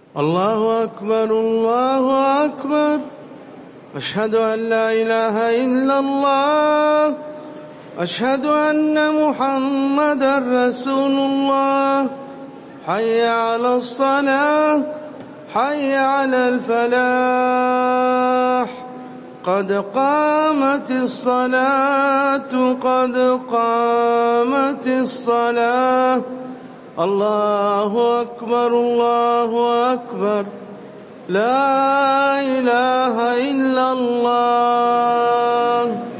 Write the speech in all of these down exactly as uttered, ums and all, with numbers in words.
الله أكبر الله أكبر. أشهد أن لا إله إلا الله. أشهد أن محمدا رسول الله. حي على الصلاة حي على الفلاح. قد قامت الصلاة قد قامت الصلاة. الله أكبر الله أكبر. لا إله إلا الله.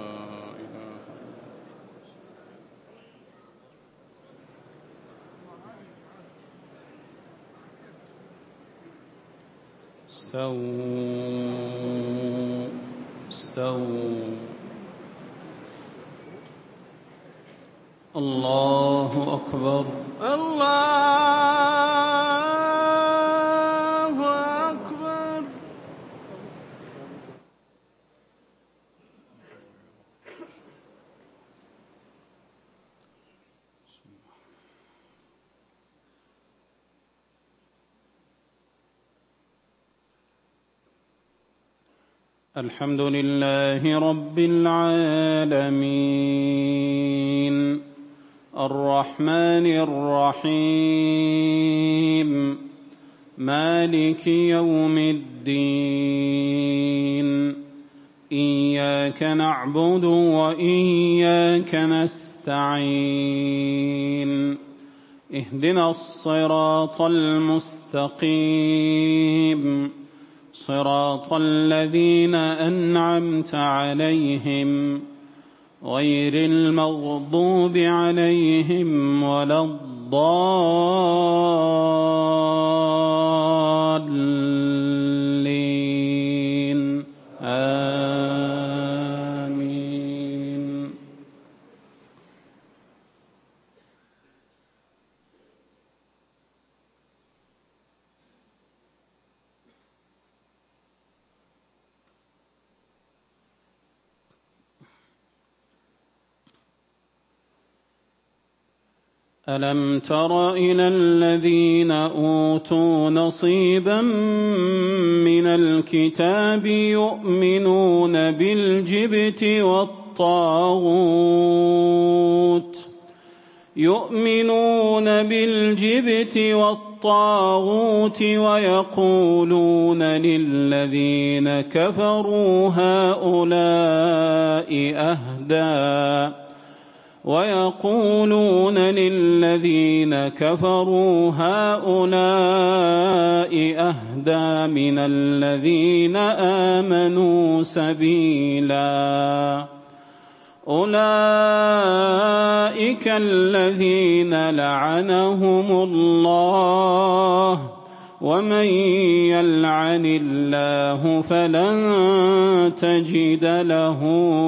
استووا استووا. الله أكبر الله أكبر. الحمد لله رب العالمين الرحمن الرحيم مالك يوم الدين. إياك نعبد وإياك نستعين. اهدنا الصراط المستقيم صراط الذين أنعمت عليهم غير المغضوب عليهم ولا الضالين. آمين. ألم تر إلى الذين أوتوا نصيبا من الكتاب يؤمنون بالجبت والطاغوت يؤمنون بالجبت والطاغوت ويقولون للذين كفروا هؤلاء أهدى ويقولون للذين كفروا هؤلاء أهدى من الذين آمنوا سبيلا. أولئك الذين لعنهم الله ومن يلعن الله فلن تجد له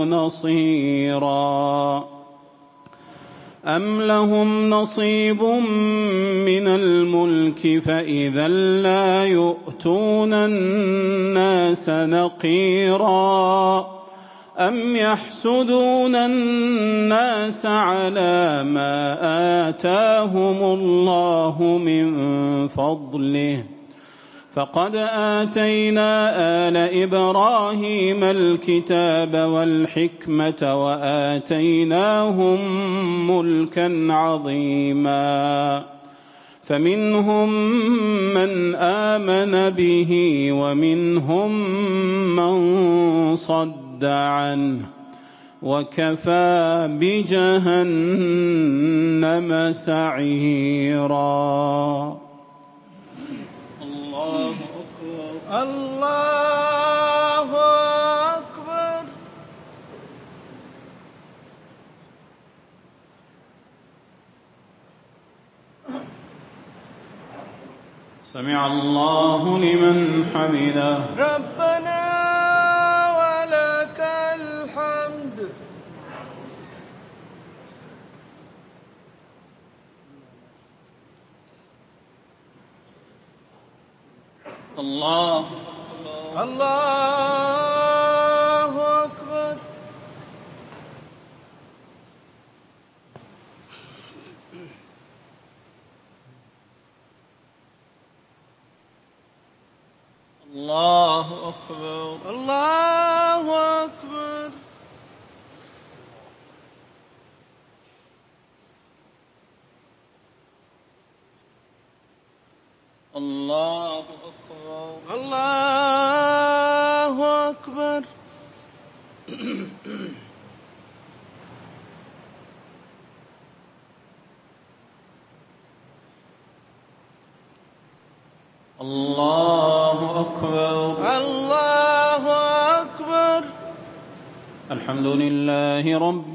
نصيرا. أم لهم نصيب من الملك فإذا لا يؤتون الناس نقيرا. أم يحسدون الناس على ما آتاهم الله من فضله فقد آتينا آل إبراهيم الكتاب والحكمة وآتيناهم ملكا عظيما. فمنهم من آمن به ومنهم من صد عنه وكفى بجهنم سعيرا. الله أكبر الله أكبر. سمع الله لمن حمده. ربنا ولك الحمد. الله الله أكبر. الله أكبر. الله أكبر. الله أكبر. الله أكبر. الله أكبر. الله أكبر. الحمد لله رب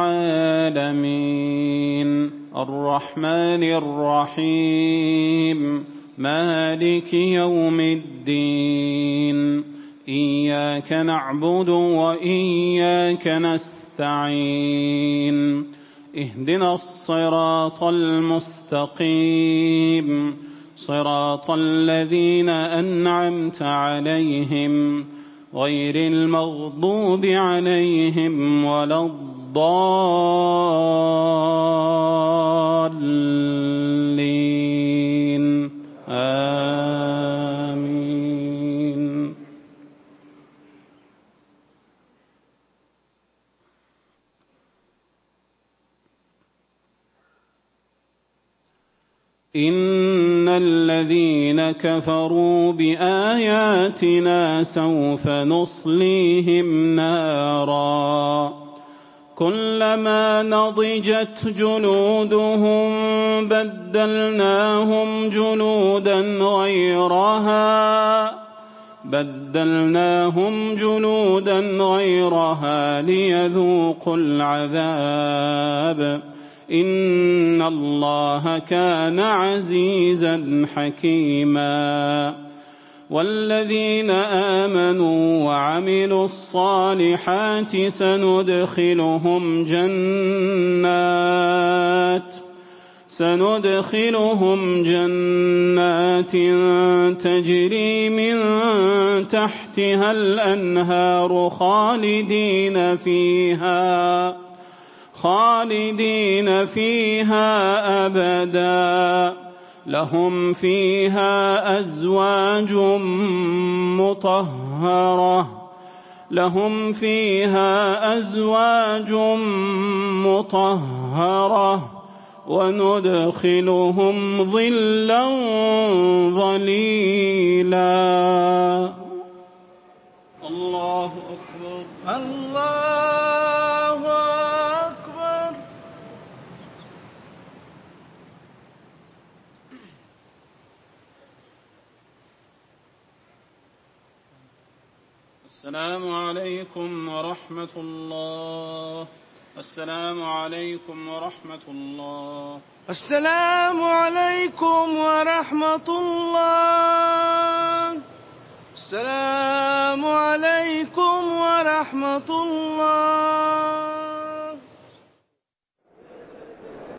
العالمين الرحمن الرحيم مالك يوم الدين إياك نعبد وإياك نستعين اهدنا الصراط المستقيم صراط الذين أنعمت عليهم غير المغضوب عليهم ولا الضالين آمين. إن الذين كفروا بآياتنا سوف نصليهم نارا كلما نضجت جلودهم بدلناهم جلودا غيرها بدلناهم جلودا غيرها ليذوقوا العذاب إن الله كان عزيزا حكيما. والذين آمنوا وعملوا الصالحات سندخلهم جنات سندخلهم جنات تجري من تحتها الأنهار خالدين فيها خالدين فيها أبدا لهم فيها أزواج مطهرة لهم فيها أزواج مطهرة وندخلهم ظلا ظليلا. الله أكبر. الله أكبر. السلام عليكم ورحمة الله. السلام عليكم ورحمة الله. السلام عليكم ورحمة الله. السلام عليكم ورحمة الله.